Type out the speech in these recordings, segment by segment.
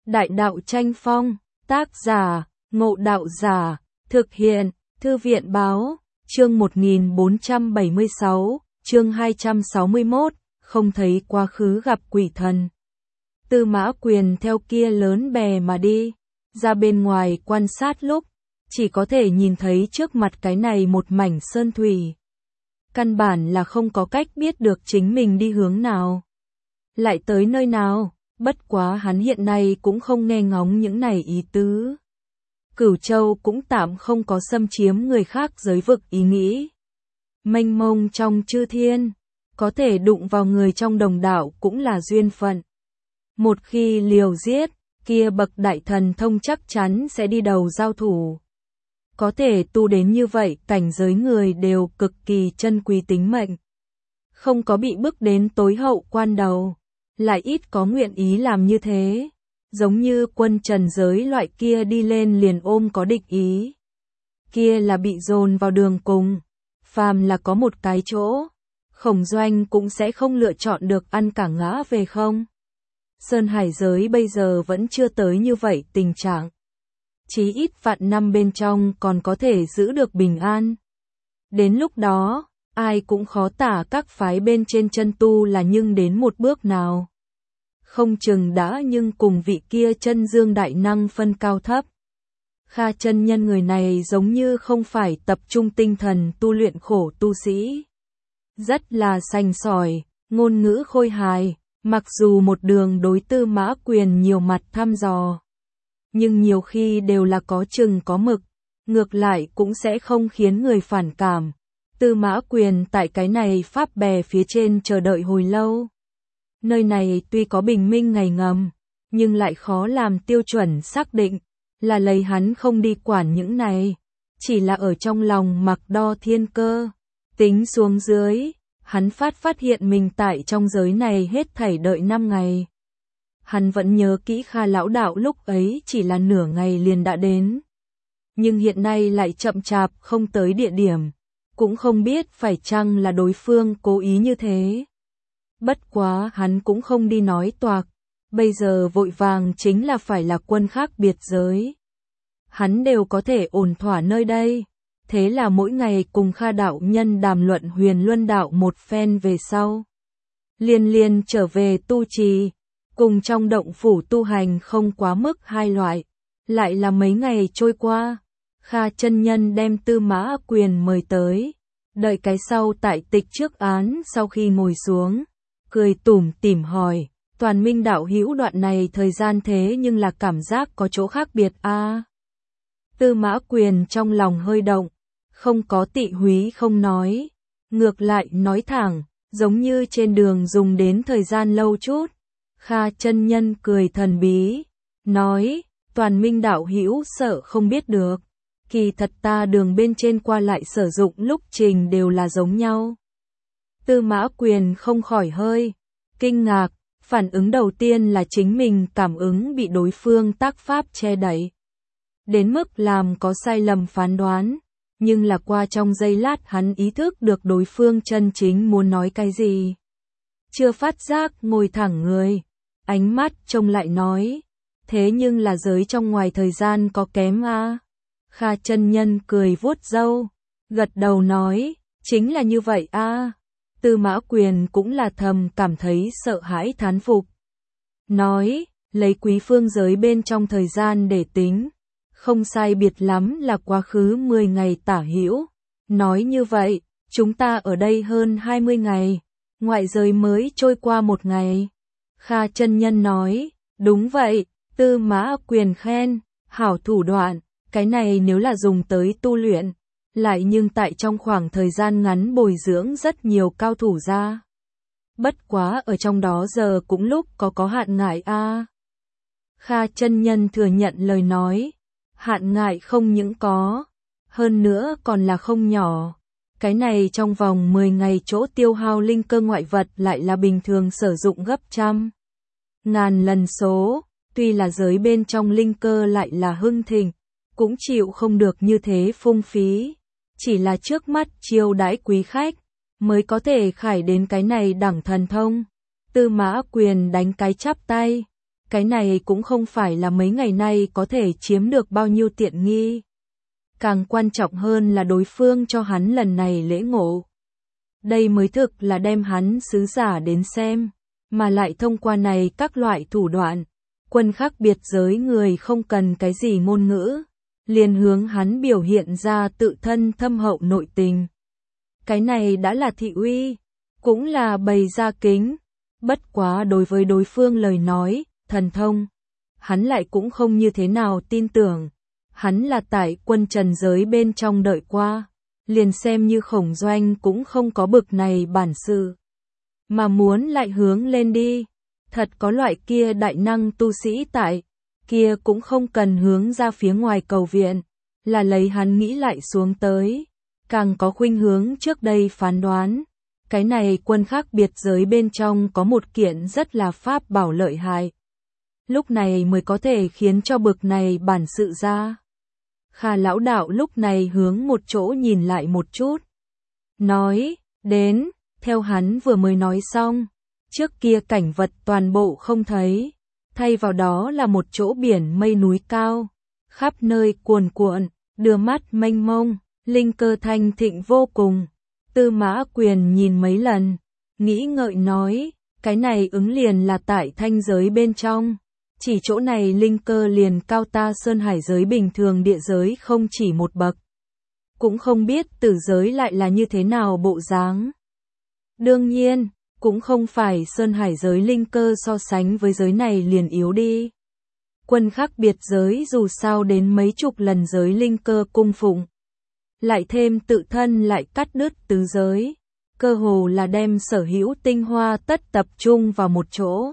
Đại đạo tranh phong, tác giả, Ngộ Đạo Giả, thực hiện, Thư viện báo, chương 1476, chương 261, không thấy quá khứ gặp quỷ thần. Tư Mã Quyền theo kia lớn bè mà đi, ra bên ngoài quan sát lúc, chỉ có thể nhìn thấy trước mặt cái này một mảnh sơn thủy. Căn bản là không có cách biết được chính mình đi hướng nào, lại tới nơi nào, bất quá hắn hiện nay cũng không nghe ngóng những này ý tứ. Cửu Châu cũng tạm không có xâm chiếm người khác giới vực ý nghĩ. Mênh mông trong chư thiên, có thể đụng vào người trong đồng đạo cũng là duyên phận. Một khi liều giết, kia bậc đại thần thông chắc chắn sẽ đi đầu giao thủ. Có thể tu đến như vậy, cảnh giới người đều cực kỳ trân quý tính mệnh. Không có bị bức đến tối hậu quan đầu, lại ít có nguyện ý làm như thế. Giống như quân trần giới loại kia đi lên liền ôm có địch ý. Kia là bị dồn vào đường cùng. Phàm là có một cái chỗ, Khổng Doanh cũng sẽ không lựa chọn được ăn cả ngã về không. Sơn Hải giới bây giờ vẫn chưa tới như vậy tình trạng. Chí ít vạn năm bên trong còn có thể giữ được bình an. Đến lúc đó, ai cũng khó tả các phái bên trên chân tu là nhưng đến một bước nào. Không chừng đã nhưng cùng vị kia chân dương đại năng phân cao thấp. Kha chân nhân người này giống như không phải tập trung tinh thần tu luyện khổ tu sĩ. Rất là sành sỏi, ngôn ngữ khôi hài, mặc dù một đường đối Tư Mã Quyền nhiều mặt thăm dò. Nhưng nhiều khi đều là có chừng có mực, ngược lại cũng sẽ không khiến người phản cảm. Tư Mã Quyền tại cái này pháp bè phía trên chờ đợi hồi lâu. Nơi này tuy có bình minh ngày ngầm, nhưng lại khó làm tiêu chuẩn xác định, là lấy hắn không đi quản những này, chỉ là ở trong lòng mặc đo thiên cơ, tính xuống dưới, hắn phát hiện mình tại trong giới này hết thảy đợi 5 ngày. Hắn vẫn nhớ kỹ Kha lão đạo lúc ấy chỉ là nửa ngày liền đã đến, nhưng hiện nay lại chậm chạp không tới địa điểm, cũng không biết phải chăng là đối phương cố ý như thế. Bất quá hắn cũng không đi nói toạc, bây giờ vội vàng chính là phải là quân khác biệt giới. Hắn đều có thể ổn thỏa nơi đây, thế là mỗi ngày cùng Kha đạo nhân đàm luận Huyền Luân đạo một phen về sau. Liên trở về tu trì, cùng trong động phủ tu hành không quá mức hai loại, lại là mấy ngày trôi qua, Kha chân nhân đem Tư Mã Quyền mời tới, đợi cái sau tại tịch trước án sau khi ngồi xuống. Cười tủm tỉm hỏi, Toàn Minh đạo hữu đoạn này thời gian thế nhưng là cảm giác có chỗ khác biệt a. Tư Mã Quyền trong lòng hơi động, không có tị húy không nói, ngược lại nói thẳng, giống như trên đường dùng đến thời gian lâu chút. Kha chân nhân cười thần bí, nói, Toàn Minh đạo hữu sợ không biết được, kỳ thật ta đường bên trên qua lại sử dụng lúc trình đều là giống nhau. Tư Mã Quyền không khỏi hơi kinh ngạc, phản ứng đầu tiên là chính mình cảm ứng bị đối phương tác pháp che đậy, đến mức làm có sai lầm phán đoán, nhưng là qua trong giây lát hắn ý thức được đối phương chân chính muốn nói cái gì. Chưa phát giác ngồi thẳng người, ánh mắt trông lại nói, thế nhưng là giới trong ngoài thời gian có kém a. Kha chân nhân cười vuốt râu, gật đầu nói, chính là như vậy a. Tư Mã Quyền cũng là thầm cảm thấy sợ hãi thán phục. Nói, lấy quý phương giới bên trong thời gian để tính, không sai biệt lắm là quá khứ 10 ngày tả hữu. Nói như vậy, chúng ta ở đây hơn 20 ngày, ngoại giới mới trôi qua 1 ngày. Kha chân nhân nói, đúng vậy. Tư Mã Quyền khen, hảo thủ đoạn, cái này nếu là dùng tới tu luyện, lại nhưng tại trong khoảng thời gian ngắn bồi dưỡng rất nhiều cao thủ ra. Bất quá ở trong đó giờ cũng lúc có hạn ngại a. Kha chân nhân thừa nhận lời nói, hạn ngại không những có, hơn nữa còn là không nhỏ. Cái này trong vòng 10 ngày chỗ tiêu hao linh cơ ngoại vật lại là bình thường sử dụng gấp trăm ngàn lần số, tuy là giới bên trong linh cơ lại là hưng thịnh, cũng chịu không được như thế phung phí. Chỉ là trước mắt chiêu đãi quý khách, mới có thể khải đến cái này đẳng thần thông. Tư Mã Quyền đánh cái chắp tay, Cái này cũng không phải là mấy ngày nay có thể chiếm được bao nhiêu tiện nghi. Càng quan trọng hơn là đối phương cho hắn lần này lễ ngộ. Đây mới thực là đem hắn sứ giả đến xem, mà lại thông qua này các loại thủ đoạn. Quân khác biệt giới người không cần cái gì ngôn ngữ, liền hướng hắn biểu hiện ra tự thân thâm hậu nội tình. Cái này đã là thị uy, cũng là bày ra kính. Bất quá đối với đối phương lời nói, thần thông, hắn lại cũng không như thế nào tin tưởng. Hắn là tại quân trần giới bên trong đợi qua, liền xem như Khổng Doanh cũng không có bực này bản sự. Mà muốn lại hướng lên đi, thật có loại kia đại năng tu sĩ tại, kia cũng không cần hướng ra phía ngoài cầu viện, là lấy hắn nghĩ lại xuống tới. Càng có khuynh hướng trước đây phán đoán, cái này quân khác biệt giới bên trong có một kiện rất là pháp bảo lợi hại. Lúc này mới có thể khiến cho bực này bản sự ra. Kha lão đạo lúc này hướng một chỗ nhìn lại một chút. Nói, đến, theo hắn vừa mới nói xong, trước kia cảnh vật toàn bộ không thấy, thay vào đó là một chỗ biển mây núi cao, khắp nơi cuồn cuộn, đưa mắt mênh mông, linh cơ thanh thịnh vô cùng. Tư Mã Quyền nhìn mấy lần, nghĩ ngợi nói, cái này ứng liền là tại thanh giới bên trong. Chỉ chỗ này linh cơ liền cao ta sơn hải giới bình thường địa giới không chỉ một bậc. Cũng không biết tử giới lại là như thế nào bộ dáng. Đương nhiên, cũng không phải sơn hải giới linh cơ so sánh với giới này liền yếu đi. Quân khác biệt giới dù sao đến mấy chục lần giới linh cơ cung phụng. Lại thêm tự thân lại cắt đứt tứ giới. Cơ hồ là đem sở hữu tinh hoa tất tập trung vào một chỗ.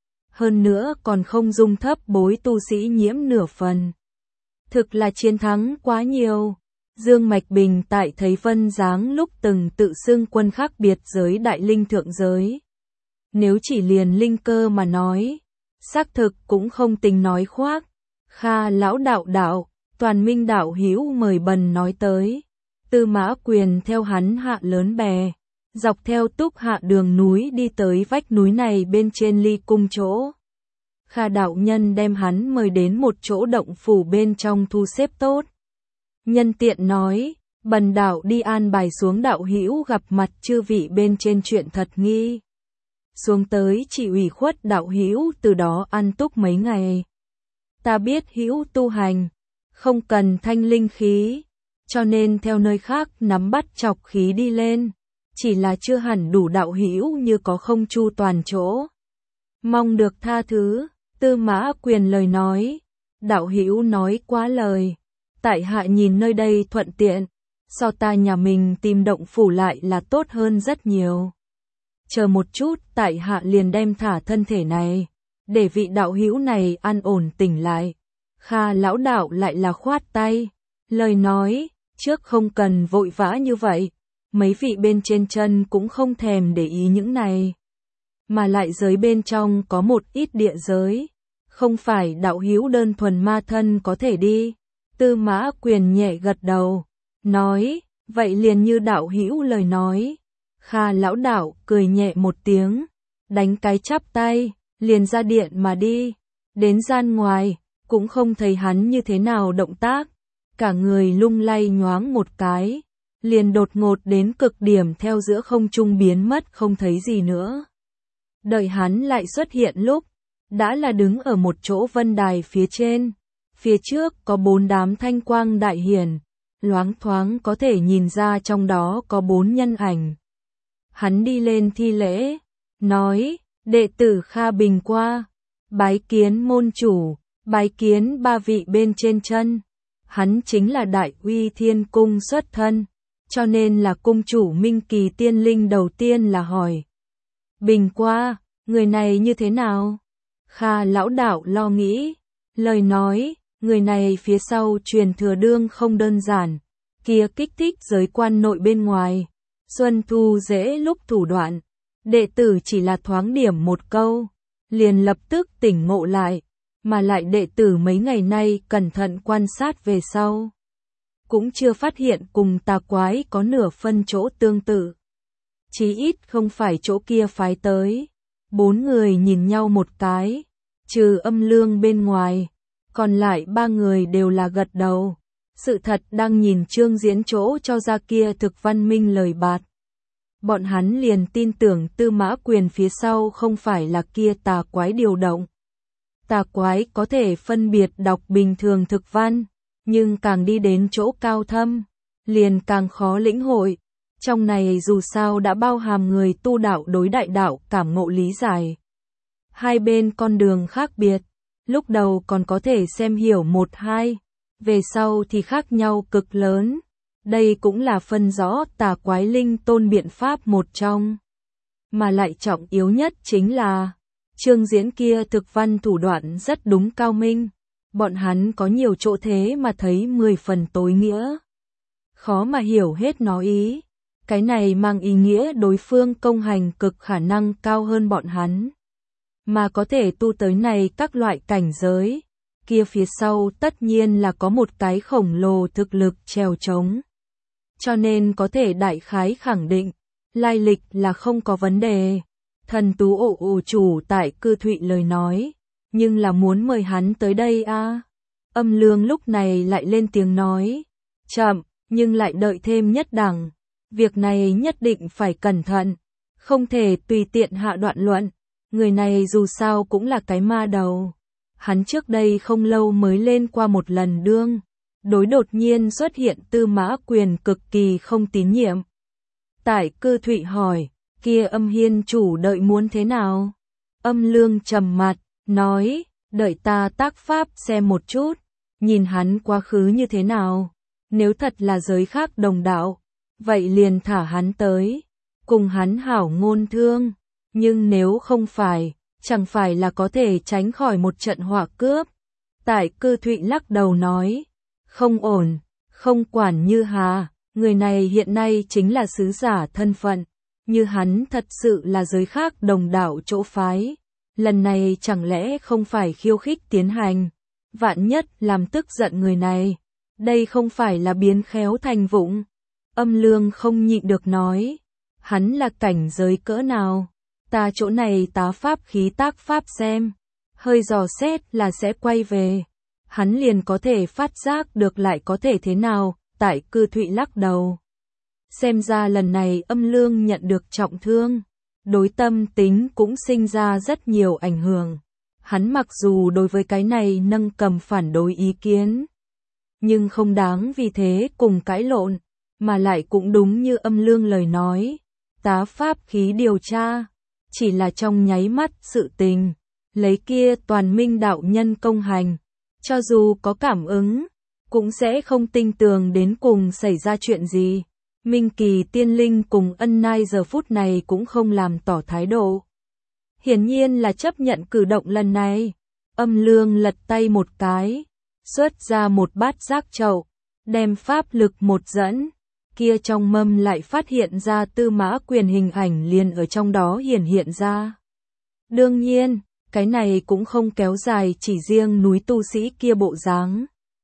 Hơn nữa còn không dung thấp bối tu sĩ nhiễm nửa phần. Thực là chiến thắng quá nhiều. Dương Mạch Bình tại thấy Vân Giáng lúc từng tự xưng quân khác biệt giới đại linh thượng giới. Nếu chỉ liền linh cơ mà nói, xác thực cũng không tính nói khoác. Kha lão đạo, Toàn Minh đạo hữu mời bần nói tới. Tư Mã Quyền theo hắn hạ lớn bè, dọc theo Túc Hạ đường núi đi tới vách núi này bên trên ly cung chỗ. Kha đạo nhân đem hắn mời đến một chỗ động phủ bên trong thu xếp tốt. Nhân tiện nói, bần đạo đi an bài xuống đạo hữu gặp mặt chư vị bên trên chuyện thật nghi. Xuống tới chỉ ủy khuất đạo hữu từ đó ăn túc mấy ngày. Ta biết hữu tu hành, không cần thanh linh khí, cho nên theo nơi khác nắm bắt chọc khí đi lên. Chỉ là chưa hẳn đủ đạo hữu như có không chu toàn chỗ. Mong được tha thứ. Tư Mã Quyền lời nói, đạo hữu nói quá lời, tại hạ nhìn nơi đây thuận tiện, so ta nhà mình tìm động phủ lại là tốt hơn rất nhiều. Chờ một chút, tại hạ liền đem thả thân thể này, để vị đạo hữu này an ổn tỉnh lại. Kha lão đạo lại là khoát tay, lời nói, trước không cần vội vã như vậy, mấy vị bên trên chân cũng không thèm để ý những này. Mà lại giới bên trong có một ít địa giới, không phải đạo hữu đơn thuần ma thân có thể đi. Tư Mã Quyền nhẹ gật đầu, nói, vậy liền như đạo hữu lời nói. Kha lão đạo cười nhẹ một tiếng, đánh cái chắp tay, liền ra điện mà đi. Đến gian ngoài, cũng không thấy hắn như thế nào động tác, cả người lung lay nhoáng một cái, liền đột ngột đến cực điểm theo giữa không trung biến mất không thấy gì nữa. Đợi hắn lại xuất hiện lúc, đã là đứng ở một chỗ vân đài phía trên. Phía trước có 4 đám thanh quang đại hiển, loáng thoáng có thể nhìn ra trong đó có 4 nhân ảnh. Hắn đi lên thi lễ, nói, đệ tử Kha Bình qua, bái kiến môn chủ, bái kiến 3 vị bên trên chân. Hắn chính là Đại Uy Thiên Cung xuất thân, cho nên là cung chủ Minh Kỳ tiên linh đầu tiên là hỏi. Bình qua, người này như thế nào? Kha lão đạo lo nghĩ, lời nói, người này phía sau truyền thừa đương không đơn giản, kia kích thích giới quan nội bên ngoài, xuân thu dễ lúc thủ đoạn, đệ tử chỉ là thoáng điểm một câu, liền lập tức tỉnh ngộ lại, mà lại đệ tử mấy ngày nay cẩn thận quan sát về sau, cũng chưa phát hiện cùng tà quái có nửa phân chỗ tương tự. Chí ít không phải chỗ kia phái tới. 4 người nhìn nhau một cái, Trừ Âm Lương bên ngoài, còn lại ba người đều là gật đầu. Sự thật đang nhìn Trương Diễn chỗ cho ra kia thực văn minh lời bạt. Bọn hắn liền tin tưởng Tư Mã Quyền phía sau không phải là kia tà quái điều động. Tà quái có thể phân biệt đọc bình thường thực văn, nhưng càng đi đến chỗ cao thâm, liền càng khó lĩnh hội. Trong này dù sao đã bao hàm người tu đạo đối đại đạo cảm ngộ lý giải. Hai bên con đường khác biệt, lúc đầu còn có thể xem hiểu một hai, về sau thì khác nhau cực lớn. Đây cũng là phân rõ tà quái linh tôn biện pháp một trong. Mà lại trọng yếu nhất chính là, Trương Diễn kia thực văn thủ đoạn rất đúng cao minh. Bọn hắn có nhiều chỗ thế mà thấy 10 phần tối nghĩa. Khó mà hiểu hết nó ý. Cái này mang ý nghĩa đối phương công hành cực khả năng cao hơn bọn hắn. Mà có thể tu tới này các loại cảnh giới. Kia phía sau tất nhiên là có một cái khổng lồ thực lực trèo trống. Cho nên có thể đại khái khẳng định, lai lịch là không có vấn đề. Thần Tú ổ chủ tại Cư Thụy lời nói, nhưng là muốn mời hắn tới đây a. Âm Lương lúc này lại lên tiếng nói, chậm, nhưng lại đợi thêm nhất đẳng. Việc này nhất định phải cẩn thận, không thể tùy tiện hạ đoạn luận. Người này dù sao cũng là cái ma đầu. Hắn trước đây không lâu mới lên qua một lần đương. Đối đột nhiên xuất hiện Tư Mã Quyền cực kỳ không tín nhiệm. Tại Cư Thụy hỏi, kia Âm Hiên chủ đợi muốn thế nào? Âm Lương trầm mặt, nói, đợi ta tác pháp xem một chút, nhìn hắn quá khứ như thế nào. Nếu thật là giới khác đồng đạo, vậy liền thả hắn tới, cùng hắn hảo ngôn thương. Nhưng nếu không phải, chẳng phải là có thể tránh khỏi một trận họa cướp. Tại Cư Thụy lắc đầu nói, không ổn, không quản Như Hà, người này hiện nay chính là sứ giả thân phận, như hắn thật sự là giới khác đồng đạo chỗ phái, lần này chẳng lẽ không phải khiêu khích tiến hành, vạn nhất làm tức giận người này, đây không phải là biến khéo thành vụng. Âm Lương không nhịn được nói, hắn là cảnh giới cỡ nào, ta chỗ này tá pháp khí tác pháp xem, hơi dò xét là sẽ quay về. Hắn liền có thể phát giác được lại có thể thế nào, tại Cư Thụy lắc đầu. Xem ra lần này Âm Lương nhận được trọng thương, đối tâm tính cũng sinh ra rất nhiều ảnh hưởng. Hắn mặc dù đối với cái này nâng cầm phản đối ý kiến, nhưng không đáng vì thế cùng cãi lộn, mà lại cũng đúng như Âm Lương lời nói, tá pháp khí điều tra, chỉ là trong nháy mắt sự tình, lấy kia toàn minh đạo nhân công hành. Cho dù có cảm ứng, cũng sẽ không tin tưởng đến cùng xảy ra chuyện gì. Minh Kỳ tiên linh cùng Ân Nai giờ phút này cũng không làm tỏ thái độ. Hiển nhiên là chấp nhận cử động lần này. Âm Lương lật tay một cái, xuất ra một bát giác chậu, đem pháp lực một dẫn. Kia trong mâm lại phát hiện ra Tư Mã Quyền hình ảnh liền ở trong đó hiện ra. Đương nhiên, cái này cũng không kéo dài chỉ riêng núi tu sĩ kia bộ dáng,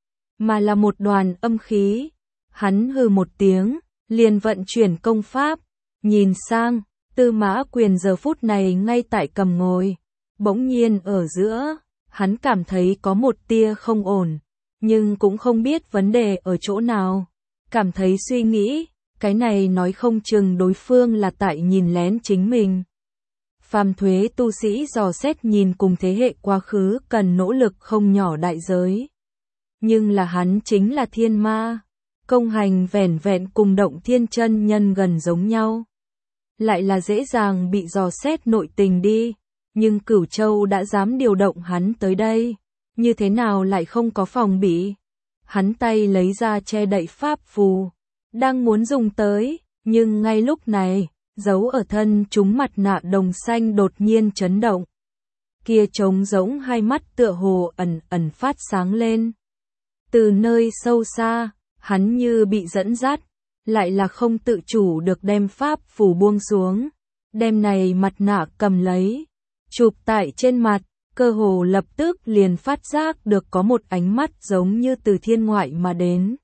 mà là một đoàn âm khí. Hắn hừ một tiếng, liền vận chuyển công pháp, nhìn sang, Tư Mã Quyền giờ phút này ngay tại cầm ngồi, bỗng nhiên ở giữa, hắn cảm thấy có một tia không ổn, nhưng cũng không biết vấn đề ở chỗ nào, cảm thấy suy nghĩ, cái này nói không chừng đối phương là tại nhìn lén chính mình. Phàm thuế tu sĩ dò xét nhìn cùng thế hệ quá khứ cần nỗ lực không nhỏ đại giới. Nhưng là hắn chính là thiên ma, công hành vẻn vẹn cùng Động Thiên chân nhân gần giống nhau. Lại là dễ dàng bị dò xét nội tình đi, nhưng Cửu Châu đã dám điều động hắn tới đây, như thế nào lại không có phòng bị. Hắn tay lấy ra che đậy pháp phù, đang muốn dùng tới, nhưng ngay lúc này, giấu ở thân chúng mặt nạ đồng xanh đột nhiên chấn động. Kia trống rỗng hai mắt tựa hồ ẩn phát sáng lên. Từ nơi sâu xa, hắn như bị dẫn dắt, lại là không tự chủ được đem pháp phù buông xuống. Đem này mặt nạ cầm lấy, chụp tại trên mặt, cơ hồ lập tức liền phát giác được có một ánh mắt giống như từ thiên ngoại mà đến.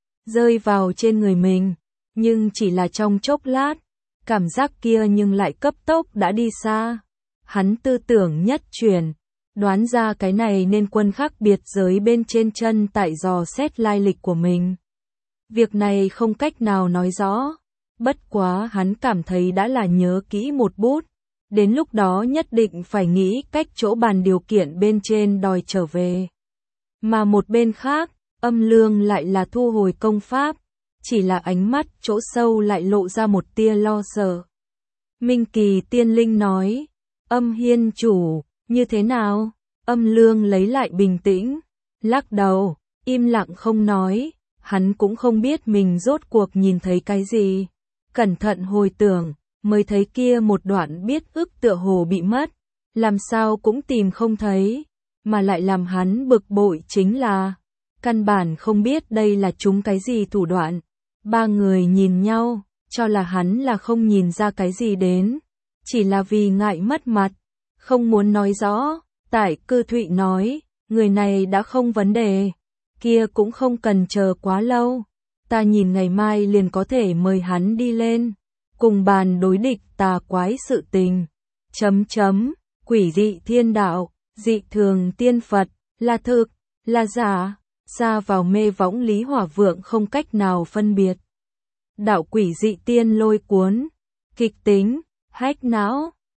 Rơi vào trên người mình, nhưng chỉ là trong chốc lát. Cảm giác kia nhưng lại cấp tốc đã đi xa. Hắn tư tưởng nhất chuyển, Đoán ra cái này nên Quân khác biệt giới bên trên chân tại dò xét lai lịch của mình. Việc này không cách nào nói rõ, bất quá hắn cảm thấy đã là nhớ kỹ một bút, đến lúc đó nhất định phải nghĩ cách chỗ bàn điều kiện bên trên đòi trở về. Mà một bên khác, Âm Lương lại là thu hồi công pháp, chỉ là ánh mắt chỗ sâu lại lộ ra một tia lo sợ. Minh Kỳ tiên linh nói, Âm Hiên chủ, như thế nào? Âm Lương lấy lại bình tĩnh, lắc đầu, im lặng không nói, hắn cũng không biết mình rốt cuộc nhìn thấy cái gì. Cẩn thận hồi tưởng, mới thấy kia một đoạn biết ức tựa hồ bị mất, làm sao cũng tìm không thấy, mà lại làm hắn bực bội chính là, căn bản không biết đây là chúng cái gì thủ đoạn. Ba người nhìn nhau, cho là hắn là không nhìn ra cái gì đến, chỉ là vì ngại mất mặt, không muốn nói rõ. Tại Cư Thụy nói, người này đã không vấn đề, kia cũng không cần chờ quá lâu, ta nhìn ngày mai liền có thể mời hắn đi lên, cùng bàn đối địch tà quái sự tình. Quỷ dị thiên đạo, dị thường tiên Phật, là thực, là giả, xa vào mê võng Lý Hỏa Vượng không cách nào phân biệt. Đạo quỷ dị tiên lôi cuốn, kịch tính, hách não.